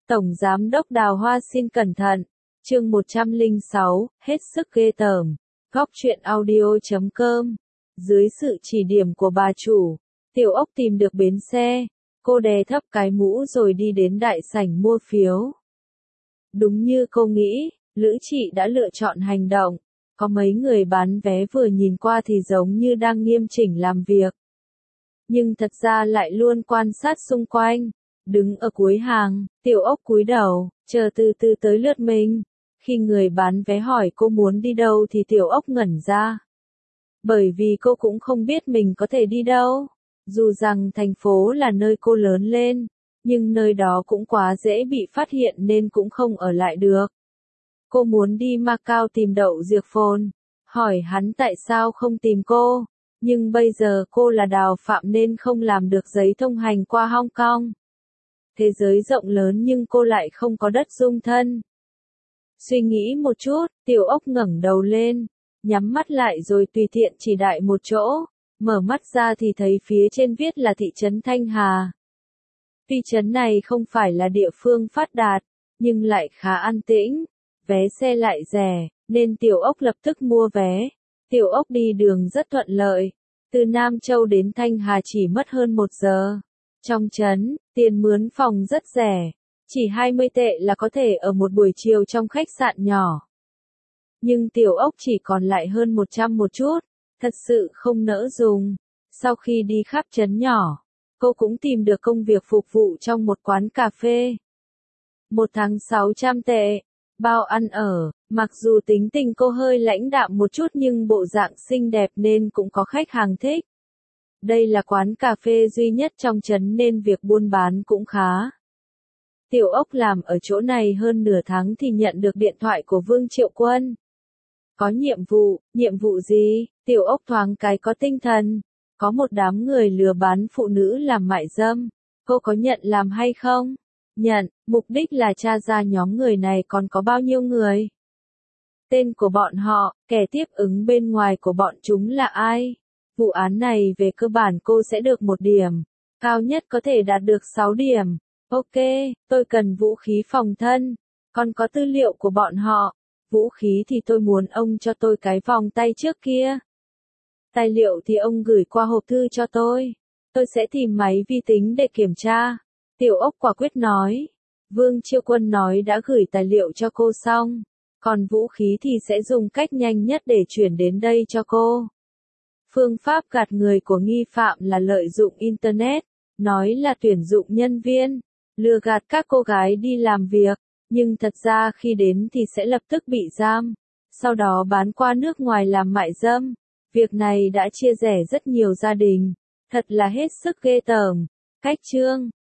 Tổng Giám đốc Đào Hoa xin cẩn thận. Chương 106, hết sức ghê tởm. Góc truyện audio.com. Dưới sự chỉ điểm của bà chủ, Tiểu Ốc tìm được bến xe. Cô đè thấp cái mũ rồi đi đến đại sảnh mua phiếu. Đúng như cô nghĩ, Lữ Trị đã lựa chọn hành động. Có mấy người bán vé vừa nhìn qua thì giống như đang nghiêm chỉnh làm việc. Nhưng thật ra lại luôn quan sát xung quanh. Đứng ở cuối hàng, Tiểu Ốc cúi đầu, chờ từ từ tới lượt mình. Khi người bán vé hỏi cô muốn đi đâu thì Tiểu Ốc ngẩn ra. Bởi vì cô cũng không biết mình có thể đi đâu. Dù rằng thành phố là nơi cô lớn lên, nhưng nơi đó cũng quá dễ bị phát hiện nên cũng không ở lại được. Cô muốn đi Macau tìm Đậu Diệc Phồn, hỏi hắn tại sao không tìm cô, nhưng bây giờ cô là Đào Phạm nên không làm được giấy thông hành qua Hong Kong. Thế giới rộng lớn nhưng cô lại không có đất dung thân. Suy nghĩ một chút, Tiểu Ốc ngẩng đầu lên, nhắm mắt lại rồi tùy tiện chỉ đại một chỗ, mở mắt ra thì thấy phía trên viết là thị trấn Thanh Hà. Tuy trấn này không phải là địa phương phát đạt, nhưng lại khá an tĩnh, vé xe lại rẻ, nên Tiểu Ốc lập tức mua vé. Tiểu Ốc đi đường rất thuận lợi, từ Nam Châu đến Thanh Hà chỉ mất hơn 1 giờ. Trong trấn, tiền mướn phòng rất rẻ, chỉ 20 tệ là có thể ở một buổi chiều trong khách sạn nhỏ. Nhưng Tiểu Ốc chỉ còn lại hơn 100 một chút, thật sự không nỡ dùng. Sau khi đi khắp trấn nhỏ, cô cũng tìm được công việc phục vụ trong một quán cà phê. 1 tháng 600 tệ, bao ăn ở, mặc dù tính tình cô hơi lãnh đạm một chút nhưng bộ dạng xinh đẹp nên cũng có khách hàng thích. Đây là quán cà phê duy nhất trong trấn nên việc buôn bán cũng khá. Tiểu Ốc làm ở chỗ này hơn nửa tháng thì nhận được điện thoại của Vương Triệu Quân. Có nhiệm vụ gì? Tiểu Ốc thoáng cái có tinh thần. Có một đám người lừa bán phụ nữ làm mại dâm. Cô có nhận làm hay không? Nhận, mục đích là tra ra nhóm người này còn có bao nhiêu người. Tên của bọn họ, kẻ tiếp ứng bên ngoài của bọn chúng là ai? Vụ án này về cơ bản cô sẽ được 1 điểm. Cao nhất có thể đạt được 6 điểm. Ok, tôi cần vũ khí phòng thân. Còn có tư liệu của bọn họ. Vũ khí thì tôi muốn ông cho tôi cái vòng tay trước kia. Tài liệu thì ông gửi qua hộp thư cho tôi. Tôi sẽ tìm máy vi tính để kiểm tra. Tiểu Ốc quả quyết nói. Vương Triệu Quân nói đã gửi tài liệu cho cô xong. Còn vũ khí thì sẽ dùng cách nhanh nhất để chuyển đến đây cho cô. Phương pháp gạt người của nghi phạm là lợi dụng Internet, nói là tuyển dụng nhân viên, lừa gạt các cô gái đi làm việc, nhưng thật ra khi đến thì sẽ lập tức bị giam, sau đó bán qua nước ngoài làm mại dâm. Việc này đã chia rẽ rất nhiều gia đình, thật là hết sức ghê tởm. Cách chương